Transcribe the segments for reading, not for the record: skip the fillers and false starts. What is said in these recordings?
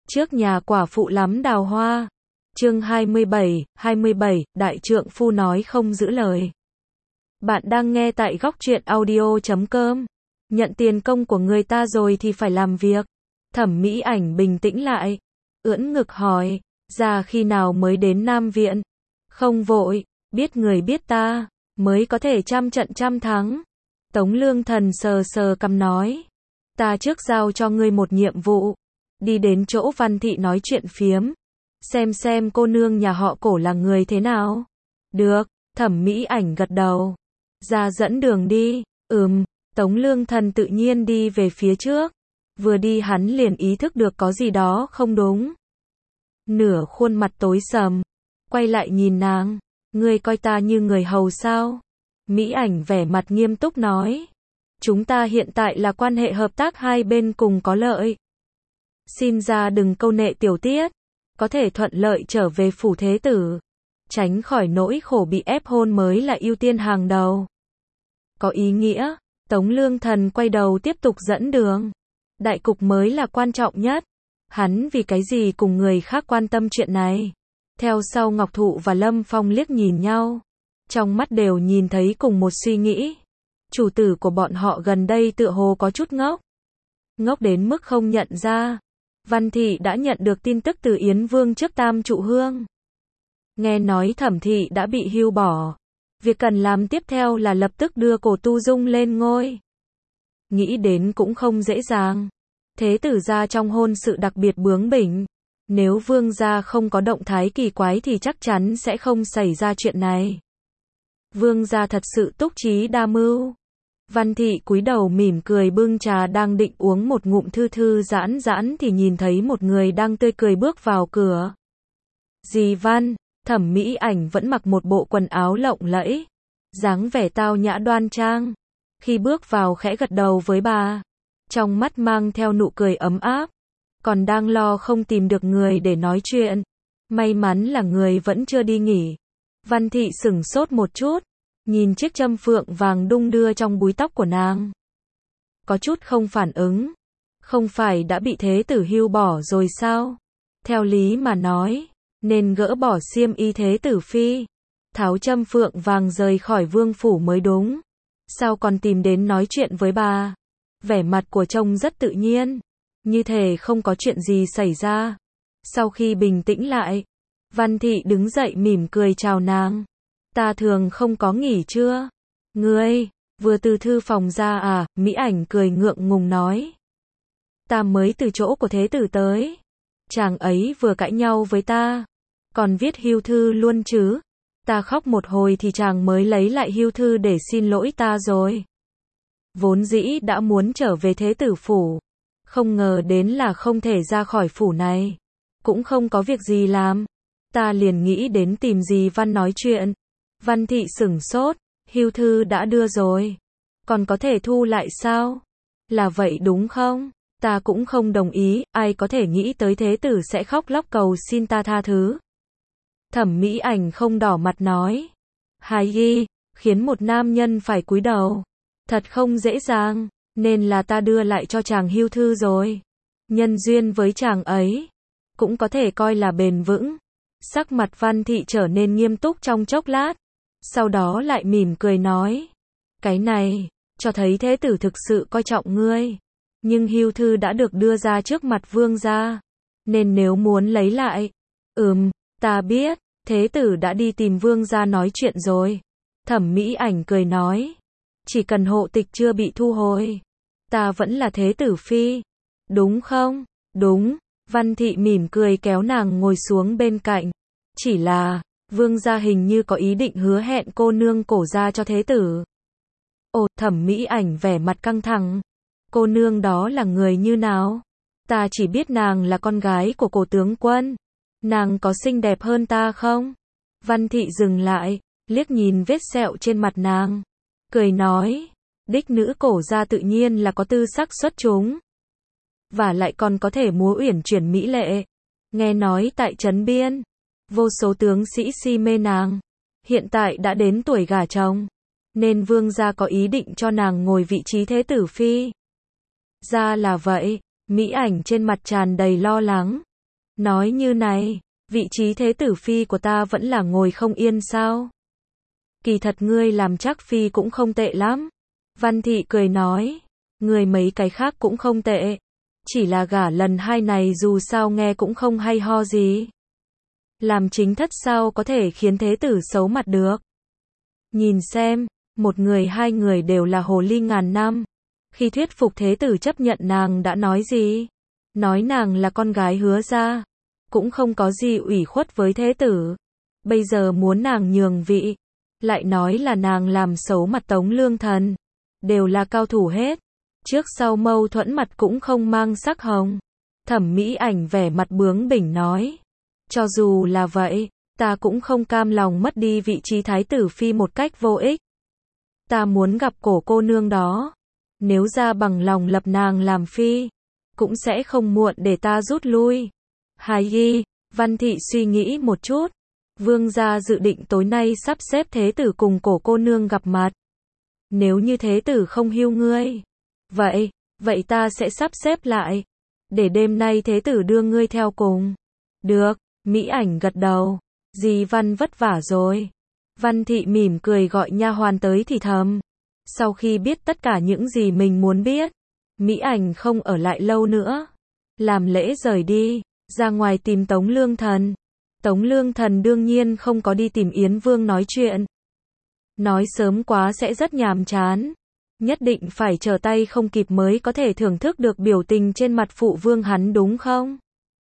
Trước nhà quả phụ lắm đào hoa. Chương 27, đại trượng phu nói không giữ lời. Bạn đang nghe tại góc truyện audio.com. Nhận tiền công của người ta rồi thì phải làm việc. Thẩm Mỹ Ảnh bình tĩnh lại, ưỡn ngực hỏi, ra khi nào mới đến Nam Viện? Không vội, biết người biết ta, mới có thể trăm trận trăm thắng. Tống Lương Thần sờ sờ cằm nói, ta trước giao cho ngươi một nhiệm vụ, đi đến chỗ Văn Thị nói chuyện phiếm, xem cô nương nhà họ Cổ là người thế nào. Được, Thẩm Mỹ Ảnh gật đầu. Ra dẫn đường đi. Tống Lương Thần tự nhiên đi về phía trước. Vừa đi hắn liền ý thức được có gì đó không đúng. Nửa khuôn mặt tối sầm, quay lại nhìn nàng, ngươi coi ta như người hầu sao? Mỹ Ảnh vẻ mặt nghiêm túc nói, chúng ta hiện tại là quan hệ hợp tác hai bên cùng có lợi. Xin ra đừng câu nệ tiểu tiết, có thể thuận lợi trở về phủ thế tử, tránh khỏi nỗi khổ bị ép hôn mới là ưu tiên hàng đầu. Có ý nghĩa, Tống Lương Thần quay đầu tiếp tục dẫn đường. Đại cục mới là quan trọng nhất. Hắn vì cái gì cùng người khác quan tâm chuyện này? Theo sau Ngọc Thụ và Lâm Phong liếc nhìn nhau. Trong mắt đều nhìn thấy cùng một suy nghĩ. Chủ tử của bọn họ gần đây tựa hồ có chút ngốc. Ngốc đến mức không nhận ra. Văn Thị đã nhận được tin tức từ Yến Vương trước Tam Trụ Hương. Nghe nói Thẩm Thị đã bị hưu bỏ. Việc cần làm tiếp theo là lập tức đưa Cổ Tu Dung lên ngôi. Nghĩ đến cũng không dễ dàng. Thế tử gia trong hôn sự đặc biệt bướng bỉnh. Nếu vương gia không có động thái kỳ quái thì chắc chắn sẽ không xảy ra chuyện này. Vương gia thật sự túc trí đa mưu. Văn Thị cúi đầu mỉm cười bưng trà đang định uống một ngụm thư thư giãn giãn thì nhìn thấy một người đang tươi cười bước vào cửa. Dì Văn, Thẩm Mỹ Ảnh vẫn mặc một bộ quần áo lộng lẫy, dáng vẻ tao nhã đoan trang. Khi bước vào khẽ gật đầu với bà, trong mắt mang theo nụ cười ấm áp, còn đang lo không tìm được người để nói chuyện. May mắn là người vẫn chưa đi nghỉ. Văn Thị sửng sốt một chút, nhìn chiếc châm phượng vàng đung đưa trong búi tóc của nàng. Có chút không phản ứng. Không phải đã bị thế tử hưu bỏ rồi sao? Theo lý mà nói, nên gỡ bỏ xiêm y thế tử phi, tháo châm phượng vàng rời khỏi vương phủ mới đúng. Sao còn tìm đến nói chuyện với bà? Vẻ mặt của trông rất tự nhiên, như thể không có chuyện gì xảy ra. Sau khi bình tĩnh lại, Văn Thị đứng dậy mỉm cười chào nàng. Ta thường không có nghỉ chưa? Ngươi, vừa từ thư phòng ra à? Mỹ Ảnh cười ngượng ngùng nói. Ta mới từ chỗ của thế tử tới. Chàng ấy vừa cãi nhau với ta, còn viết hưu thư luôn chứ. Ta khóc một hồi thì chàng mới lấy lại hưu thư để xin lỗi ta rồi. Vốn dĩ đã muốn trở về thế tử phủ, không ngờ đến là không thể ra khỏi phủ này. Cũng không có việc gì làm, ta liền nghĩ đến tìm dì Văn nói chuyện. Văn Thị sửng sốt, hưu thư đã đưa rồi, còn có thể thu lại sao? Là vậy đúng không? Ta cũng không đồng ý, ai có thể nghĩ tới thế tử sẽ khóc lóc cầu xin ta tha thứ. Thẩm Mỹ Ảnh không đỏ mặt nói, hài ghi, khiến một nam nhân phải cúi đầu. Thật không dễ dàng, nên là ta đưa lại cho chàng hưu thư rồi. Nhân duyên với chàng ấy, cũng có thể coi là bền vững. Sắc mặt Văn Thị trở nên nghiêm túc trong chốc lát, sau đó lại mỉm cười nói, cái này, cho thấy thế tử thực sự coi trọng ngươi. Nhưng hưu thư đã được đưa ra trước mặt vương gia, nên nếu muốn lấy lại, ta biết, thế tử đã đi tìm vương gia nói chuyện rồi. Thẩm Mỹ Ảnh cười nói, chỉ cần hộ tịch chưa bị thu hồi, ta vẫn là thế tử phi, đúng không? Đúng. Văn Thị mỉm cười kéo nàng ngồi xuống bên cạnh. Chỉ là, vương gia hình như có ý định hứa hẹn cô nương Cổ gia cho thế tử. Ồ, Thẩm Mỹ Ảnh vẻ mặt căng thẳng. Cô nương đó là người như nào? Ta chỉ biết nàng là con gái của Cổ tướng quân. Nàng có xinh đẹp hơn ta không? Văn Thị dừng lại, liếc nhìn vết sẹo trên mặt nàng, cười nói, đích nữ Cổ gia tự nhiên là có tư sắc xuất chúng, và lại còn có thể múa uyển chuyển mỹ lệ. Nghe nói tại Trấn Biên, vô số tướng sĩ si mê nàng, hiện tại đã đến tuổi gả chồng, nên vương gia có ý định cho nàng ngồi vị trí thế tử phi. Ra là vậy. Mỹ Ảnh trên mặt tràn đầy lo lắng. Nói như này, vị trí thế tử phi của ta vẫn là ngồi không yên sao? Kỳ thật ngươi làm chắc phi cũng không tệ lắm. Văn Thị cười nói, ngươi mấy cái khác cũng không tệ. Chỉ là gả lần 2 này dù sao nghe cũng không hay ho gì. Làm chính thất sao có thể khiến thế tử xấu mặt được. Nhìn xem, một người 2 người đều là hồ ly ngàn năm. Khi thuyết phục thế tử chấp nhận nàng đã nói gì? Nói nàng là con gái Hứa gia, cũng không có gì ủy khuất với thế tử. Bây giờ muốn nàng nhường vị, lại nói là nàng làm xấu mặt Tống Lương Thần. Đều là cao thủ hết. Trước sau mâu thuẫn mặt cũng không mang sắc hồng. Thẩm Mỹ Ảnh vẻ mặt bướng bỉnh nói. Cho dù là vậy, ta cũng không cam lòng mất đi vị trí thái tử phi một cách vô ích. Ta muốn gặp cổ cô nương đó. Nếu ra bằng lòng lập nàng làm phi, cũng sẽ không muộn để ta rút lui. Hài Nhi, Văn Thị suy nghĩ một chút. Vương gia dự định tối nay sắp xếp thế tử cùng cổ cô nương gặp mặt. Nếu như thế tử không hiêu ngươi, vậy ta sẽ sắp xếp lại. Để đêm nay thế tử đưa ngươi theo cùng. Được, Mỹ Ảnh gật đầu. Dì Văn vất vả rồi. Văn Thị mỉm cười gọi nha hoàn tới thì thầm. Sau khi biết tất cả những gì mình muốn biết, Mỹ Ảnh không ở lại lâu nữa. Làm lễ rời đi, ra ngoài tìm Tống Lương Thần. Tống Lương Thần đương nhiên không có đi tìm Yến Vương nói chuyện. Nói sớm quá sẽ rất nhàm chán. Nhất định phải chờ tay không kịp mới có thể thưởng thức được biểu tình trên mặt phụ vương hắn đúng không?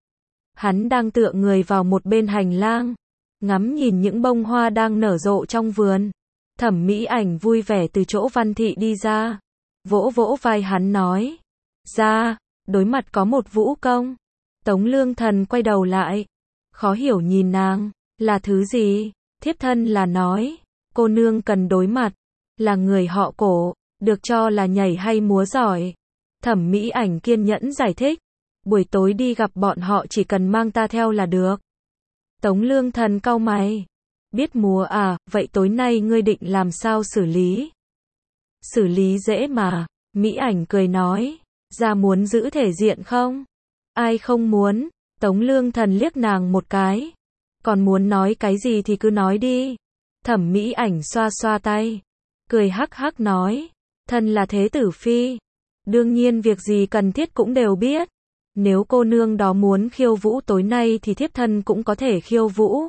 Hắn đang tựa người vào một bên hành lang, ngắm nhìn những bông hoa đang nở rộ trong vườn. Thẩm Mỹ Ảnh vui vẻ từ chỗ Văn Thị đi ra, vỗ vỗ vai hắn nói. Ra, đối mặt có một vũ công. Tống Lương Thần quay đầu lại, khó hiểu nhìn nàng, là thứ gì? Thiếp thân là nói, cô nương cần đối mặt, là người họ Cổ, được cho là nhảy hay múa giỏi. Thẩm Mỹ Ảnh kiên nhẫn giải thích, buổi tối đi gặp bọn họ chỉ cần mang ta theo là được. Tống Lương Thần cau mày, biết múa à, vậy tối nay ngươi định làm sao xử lý? Xử lý dễ mà, Mỹ Ảnh cười nói, ra muốn giữ thể diện không? Ai không muốn? Tống Lương Thần liếc nàng một cái. Còn muốn nói cái gì thì cứ nói đi. Thẩm Mỹ Ảnh xoa xoa tay, cười hắc hắc nói, thân là thế tử phi, đương nhiên việc gì cần thiết cũng đều biết. Nếu cô nương đó muốn khiêu vũ tối nay thì thiếp thân cũng có thể khiêu vũ.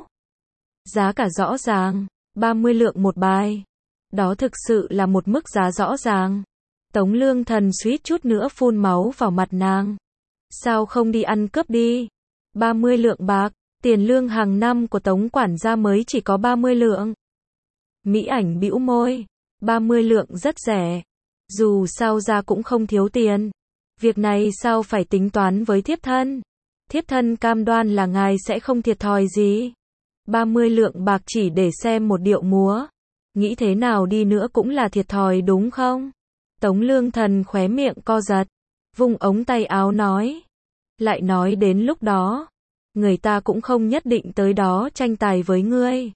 Giá cả rõ ràng, 30 lượng một bài. Đó thực sự là một mức giá rõ ràng. Tống Lương Thần suýt chút nữa phun máu vào mặt nàng. Sao không đi ăn cướp đi? 30 lượng bạc, tiền lương hàng năm của Tống quản gia mới chỉ có 30 lượng. Mỹ Ảnh bĩu môi, 30 lượng rất rẻ. Dù sao ra cũng không thiếu tiền. Việc này sao phải tính toán với thiếp thân? Thiếp thân cam đoan là ngài sẽ không thiệt thòi gì. 30 lượng bạc chỉ để xem một điệu múa. Nghĩ thế nào đi nữa cũng là thiệt thòi đúng không? Tống Lương Thần khóe miệng co giật, vung ống tay áo nói. Lại nói đến lúc đó, người ta cũng không nhất định tới đó tranh tài với ngươi.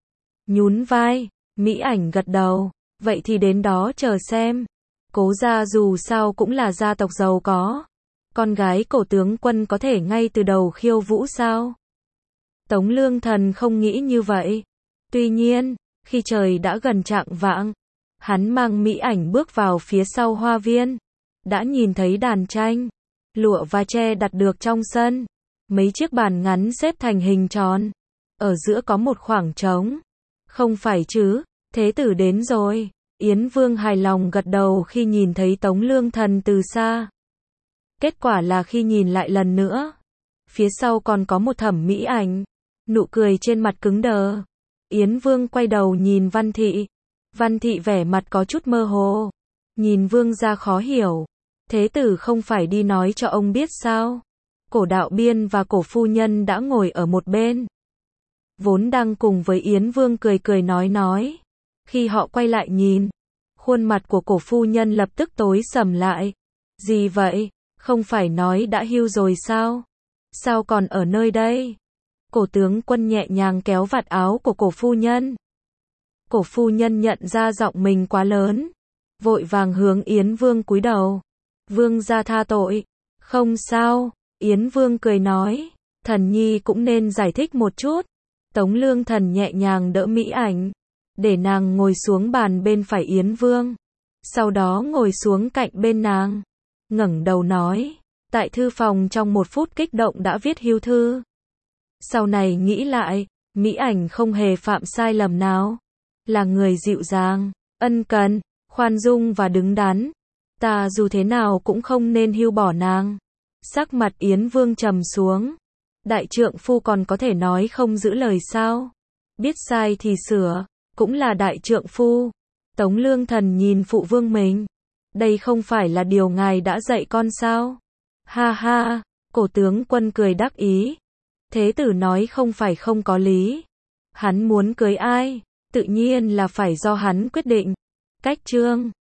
Nhún vai, Mỹ Ảnh gật đầu, vậy thì đến đó chờ xem. Cố gia dù sao cũng là gia tộc giàu có. Con gái Cổ tướng quân có thể ngay từ đầu khiêu vũ sao? Tống Lương Thần không nghĩ như vậy. Tuy nhiên, khi trời đã gần chạng vạng, hắn mang Mỹ Ảnh bước vào phía sau hoa viên. Đã nhìn thấy đàn tranh, lụa và tre đặt được trong sân. Mấy chiếc bàn ngắn xếp thành hình tròn. Ở giữa có một khoảng trống. Không phải chứ, thế tử đến rồi. Yến Vương hài lòng gật đầu khi nhìn thấy Tống Lương Thần từ xa. Kết quả là khi nhìn lại lần nữa, phía sau còn có một Thẩm Mỹ Ảnh. Nụ cười trên mặt cứng đờ. Yến Vương quay đầu nhìn Văn Thị. Văn Thị vẻ mặt có chút mơ hồ. Nhìn Vương gia khó hiểu. Thế tử không phải đi nói cho ông biết sao? Cổ đạo biên và cổ phu nhân đã ngồi ở một bên. Vốn đang cùng với Yến Vương cười cười nói. Khi họ quay lại nhìn, khuôn mặt của cổ phu nhân lập tức tối sầm lại. Gì vậy? Không phải nói đã hưu rồi sao? Sao còn ở nơi đây? Cổ tướng quân nhẹ nhàng kéo vạt áo của cổ phu nhân. Cổ phu nhân nhận ra giọng mình quá lớn, vội vàng hướng Yến Vương cúi đầu. Vương gia tha tội. Không sao, Yến Vương cười nói. Thần nhi cũng nên giải thích một chút. Tống Lương Thần nhẹ nhàng đỡ Mỹ Ảnh, để nàng ngồi xuống bàn bên phải Yến Vương. Sau đó ngồi xuống cạnh bên nàng, ngẩng đầu nói, tại thư phòng trong 1 phút kích động đã viết hưu thư. Sau này nghĩ lại, Mỹ Ảnh không hề phạm sai lầm nào. Là người dịu dàng, ân cần, khoan dung và đứng đắn. Ta dù thế nào cũng không nên hưu bỏ nàng. Sắc mặt Yến Vương trầm xuống. Đại trượng phu còn có thể nói không giữ lời sao? Biết sai thì sửa, cũng là đại trượng phu. Tống Lương Thần nhìn phụ vương mình. Đây không phải là điều ngài đã dạy con sao? Ha ha, cổ tướng quân cười đắc ý. Thế tử nói không phải không có lý. Hắn muốn cưới ai, tự nhiên là phải do hắn quyết định. Cách chương